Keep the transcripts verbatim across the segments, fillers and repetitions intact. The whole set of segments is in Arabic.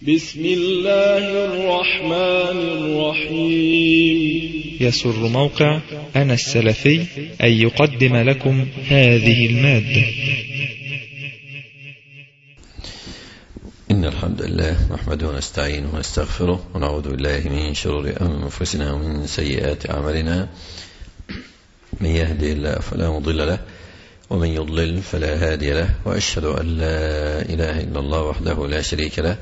بسم الله الرحمن الرحيم. يسر موقع أنا السلفي أن يقدم لكم هذه المادة. إن الحمد لله نحمده ونستعينه ونستغفره ونعوذ بالله من شرور أنفسنا ومن سيئات أعمالنا. من يهدي الله فلا مضل له ومن يضلل فلا هادي له، وأشهد أن لا إله إلا الله وحده لا شريك له،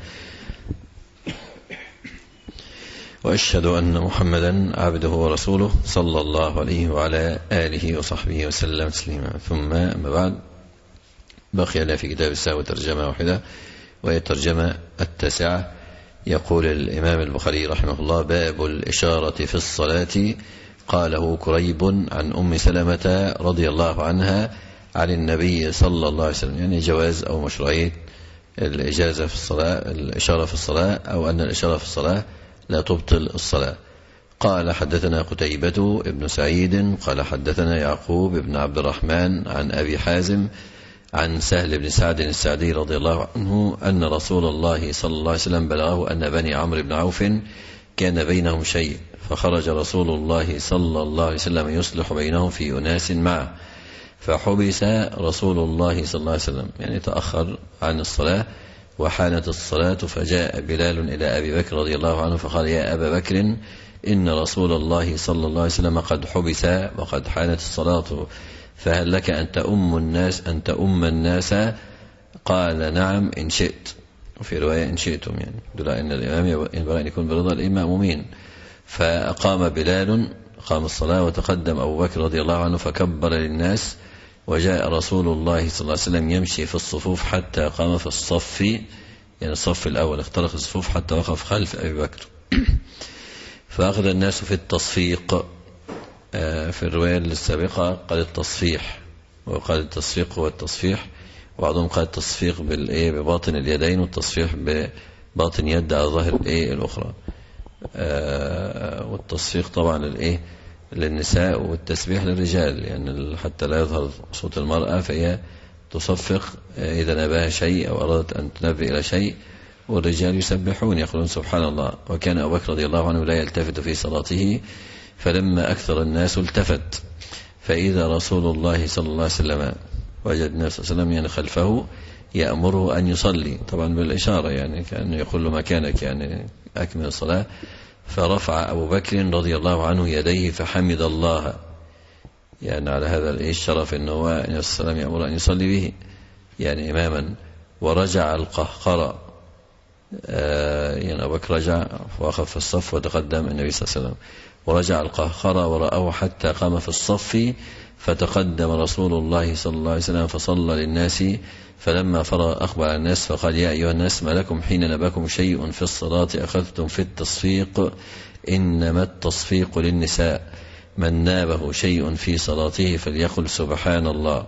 وأشهد أن محمدا عبده ورسوله صلى الله عليه وعلى آله وصحبه وسلم تسليما. ثم أما بعد، بقي لنا في كتاب السهو ترجمة واحدة وهي الترجمة التاسعة. يقول الإمام البخاري رحمه الله: باب الإشارة في الصلاة. قاله كريب عن أم سلمة رضي الله عنها عن النبي صلى الله عليه وسلم، يعني جواز أو مشروعية الإجازة في الصلاة، الإشارة في الصلاة، أو أن الإشارة في الصلاة لا تبطل الصلاة. قال: حدثنا قتيبة ابن سعيد قال حدثنا يعقوب ابن عبد الرحمن عن أبي حازم عن سهل بن سعد السعدي رضي الله عنه أن رسول الله صلى الله عليه وسلم بلغه أن بني عمرو بن عوف كان بينهم شيء، فخرج رسول الله صلى الله عليه وسلم يصلح بينهم في أناس معه، فحبس رسول الله صلى الله عليه وسلم، يعني تأخر عن الصلاة وحانت الصلاة، فجاء بلال إلى أبي بكر رضي الله عنه فقال: يا أبا بكر، إن رسول الله صلى الله عليه وسلم قد حبس وقد حانت الصلاة، فهل لك أن تؤم الناس أن تؤم الناس؟ قال: نعم إن شئت، وفي رواية إن شئتم، يعني دل أن الإمام ينبغي أن يكون برضا المأمومين. فأقام بلال، قام الصلاة، وتقدم أبو بكر رضي الله عنه فكبر للناس، وجاء رسول الله صلى الله عليه وسلم يمشي في الصفوف حتى قام في الصف، يعني الصف الأول اخترق الصفوف حتى وقف خلف أبي بكر. فأخذ الناس في التصفيق، في الرواية السابقة قال التصفيح، وقال التصفيق هو التصفيح، وبعضهم قال التصفيق بباطن اليدين والتصفيح بباطن يد على ظاهر الأخرى. والتصفيق طبعا للإيه للنساء، والتسبيح للرجال، يعني حتى لا يظهر صوت المرأة فهي تصفق إذا نباها شيء أو أرادت أن تنبه إلى شيء، والرجال يسبحون يقولون سبحان الله. وكان أبو بكر رضي الله عنه لا يلتفت في صلاته، فلما أكثر الناس التفت، فإذا رسول الله صلى الله عليه وسلم وجد النبي صلى الله عليه وسلم يعني خلفه يأمره أن يصلي، طبعا بالإشارة، يعني كأنه يقول له مكانك، يعني أكمل الصلاة. فرفع أبو بكر رضي الله عنه يديه فحمد الله، يعني على هذا الشرف أنه هو النبي صلى الله عليه وسلم يأمر أن يصلي به يعني إماما. ورجع القهقرة، آه يعني أبو بكر رجع ووقف في الصف وتقدم النبي صلى الله عليه وسلم، ورجع القهقرة ورأوه حتى قام في الصف، فتقدم رسول الله صلى الله عليه وسلم فصلى للناس، فلما فرغ أخبر الناس فقال: يا أيها الناس، ما لكم حين نباكم شيء في الصلاة أخذتم في التصفيق؟ إنما التصفيق للنساء، من نابه شيء في صلاته فليقل سبحان الله،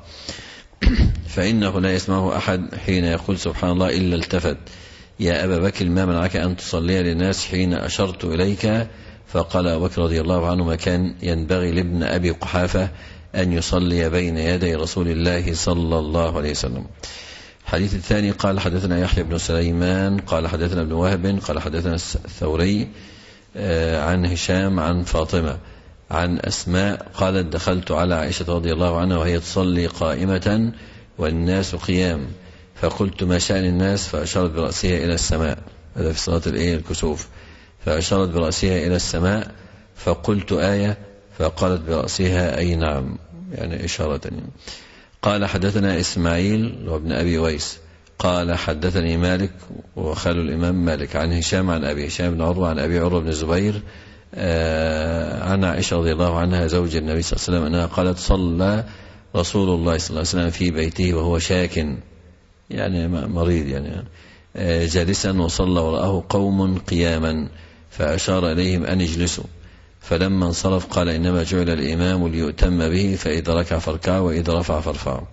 فإنه لا يسمعه أحد حين يقول سبحان الله إلا التفت. يا أبا بكر، ما منعك أن تصلي للناس حين أشرت إليك؟ فقال أبو بكر رضي الله عنه: ما كان ينبغي لابن أبي قحافة أن يصلي بين يدي رسول الله صلى الله عليه وسلم. الحديث الثاني: قال حدثنا يحيى بن سليمان قال حدثنا ابن وهب قال حدثنا الثوري عن هشام عن فاطمة عن أسماء قالت: دخلت على عائشة رضي الله عنها وهي تصلي قائمة والناس قيام، فقلت: ما شأن الناس؟ فأشارت برأسها إلى السماء، هذا في صلاة الكسوف، فأشارت برأسها إلى السماء، فقلت: آية؟ فقالت برأسها: أي نعم، يعني إشارة. قال حدثنا إسماعيل وابن أبي ويس قال حدثني مالك وخال الإمام مالك عن هشام عن أبي هشام بن عروة عن أبي عروة بن الزبير عن عائشة رضي الله عنها زوج النبي صلى الله عليه وسلم أنها قالت: صلى رسول الله صلى الله عليه وسلم في بيته وهو شاك، يعني مريض، يعني جالسا، وصلى وراءه قوم قياما، فأشار إليهم أن يجلسوا، فلما انصرف قال: إنما جعل الإمام ليؤتم به، فإذا ركع فاركعوا وإذا رفع فارفعوا.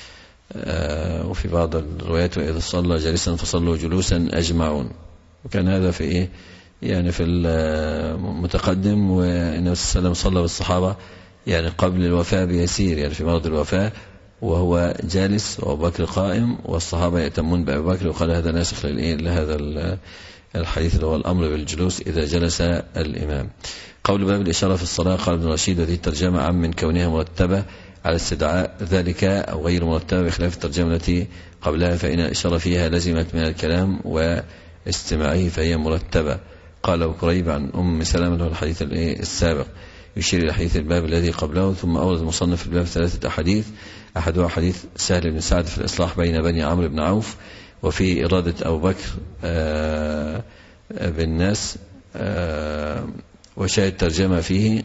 آه وفي بعض الروايات: وإذا صلى جالسا فصلوا جلوسا أجمعون. وكان هذا في إيه يعني في المتقدم، والنبي صلى الله عليه وسلم صلى بالصحابة يعني قبل الوفاة بيسير، يعني في مرض الوفاة، وهو جالس وأبو بكر قائم والصحابة يأتمون بأبي بكر، وقال هذا ناسخ لهذا الحديث اللي هو الأمر بالجلوس إذا جلس الإمام. قول باب الإشارة في الصلاة، قال ابن رشيد وذي الترجمة عن من كونها مرتبة على استدعاء ذلك أو غير مرتبة بخلاف الترجمة التي قبلها، فإن الإشارة فيها لزمت من الكلام واستماعه فهي مرتبة. قال أبو كريب عن أم سلمة له الحديث السابق يشير إلى حديث الباب الذي قبله. ثم أورد المصنف في الباب ثلاثة أحاديث، أحدها حديث سهل بن سعد في الإصلاح بين بني عمرو بن عوف، وفي إرادة أبو بكر بالناس، وشاهد ترجمة فيه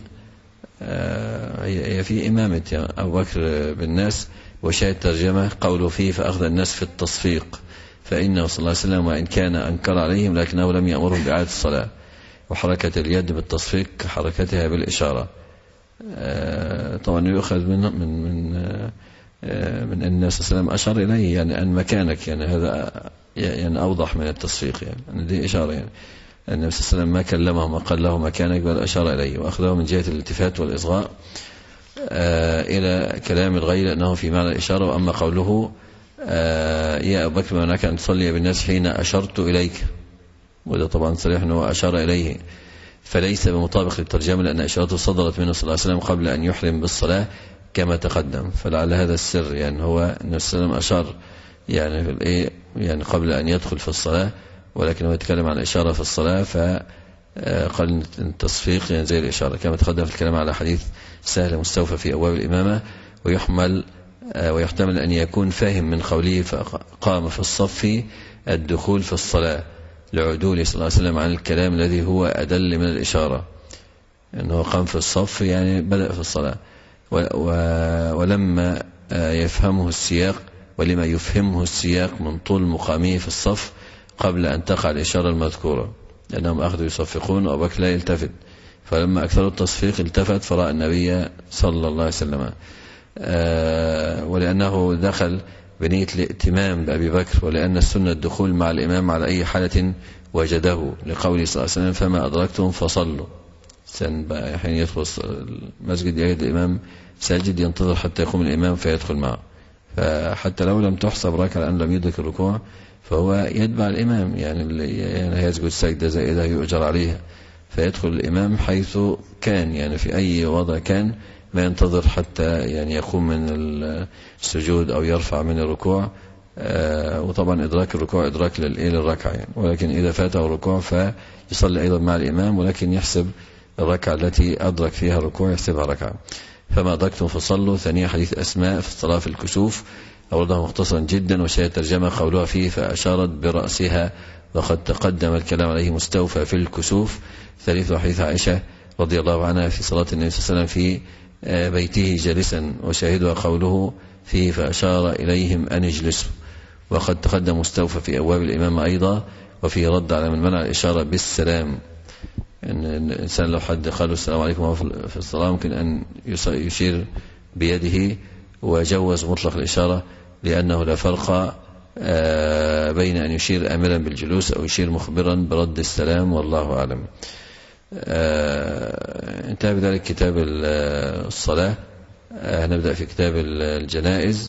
هي في إمامة أبو بكر بالناس، وشاهد ترجمة قوله فيه فأخذ الناس في التصفيق، فإنه صلى الله عليه وسلم وإن كان أنكر عليهم لكنه لم يأمرهم بإعادة الصلاة، وحركة اليد بالتصفيق كحركتها بالإشارة. طبعا يؤخذ من من من من الناس صلى الله عليه وسلم أشار إليه يعني أن مكانك، يعني هذا يعني أوضح من التصفيق، يعني دي إشارة، يعني النبي صلى الله عليه وسلم ما كلمهم وقال له مكانك بل أشار إليه، وأخذه من جهة الالتفات والإصغاء آه إلى كلام الغير أنه في معنى الإشارة. وأما قوله آه يا أبو بكر منعك أن تصلي بالناس حين أشرت إليك، وده طبعا صريح أنه أشار إليه، فليس بمطابق للترجمة لأن إشارته صدرت منه صلى الله عليه وسلم قبل أن يحرم بالصلاة كما تقدم، فلعل هذا السر، يعني هو النبي صلى الله عليه وسلم أشار يعني في الإيه يعني قبل أن يدخل في الصلاة، ولكن هو يتكلم عن إشارة في الصلاة فقال التصفيق يعني زي الإشارة كما تقدم في الكلام على حديث سهل مستوفى في أبواب الإمامة. ويحمل ويحتمل أن يكون فاهم من قوله فقام في الصف الدخول في الصلاة لعدول صلى الله عليه وسلم عن الكلام الذي هو أدل من الإشارة، أنه قام في الصف يعني بدأ في الصلاة. ولما يفهمه السياق ولما يفهمه السياق من طول مقامه في الصف قبل أن تقع الإشارة المذكورة، لأنهم أخذوا يصفقون وأبو بكر لا يلتفت، فلما أكثروا التصفيق التفت فرأى النبي صلى الله عليه وسلم، آه ولأنه دخل بنية الائتمام بأبي بكر، ولأن السنة الدخول مع الإمام على أي حالة وجده، لقوله صلى الله عليه وسلم فما أدركتم فصلوا. سن بقى حين يدخل المسجد يجد الإمام ساجد ينتظر حتى يقوم الإمام فيدخل معه، فحتى لو لم تحسب ركعة لأن لم يدرك الركوع فهو يتبع الإمام، يعني يعني يسجد سجدة زائدة يؤجر عليها، فيدخل الإمام حيث كان، يعني في أي وضع كان، ما ينتظر حتى يعني يقوم من السجود أو يرفع من الركوع. آه وطبعا إدراك الركوع إدراك للركعة يعني، ولكن إذا فاته الركوع فيصلي أيضا مع الإمام، ولكن يحسب الركعة التي أدرك فيها الركوع يحسبها ركعة. فما أدركتم فصلوا. ثانية حديث أسماء في الصلاة في الكسوف أوردها مختصرا جدا، وشاهد ترجمة قولها فيه فأشارت برأسها، وقد تقدم الكلام عليه مستوفى في الكسوف. ثالث حديث عائشة رضي الله عنها في صلاة النبي صلى الله عليه وسلم في بيته جالسا، وشاهدها قوله فيه فأشار إليهم أن اجلسوا، وقد تقدم مستوفى في أبواب الإمام أيضا، وفي رد على من منع الإشارة بالسلام، إن الإنسان لو حد قال السلام عليكم وهو في الصلاة ممكن أن يشير بيده، وجوز مطلق الإشارة لأنه لا فرق بين أن يشير آمرا بالجلوس أو يشير مخبرا برد السلام، والله أعلم. انتهى بذلك كتاب الصلاة. هنبدأ في كتاب الجنائز.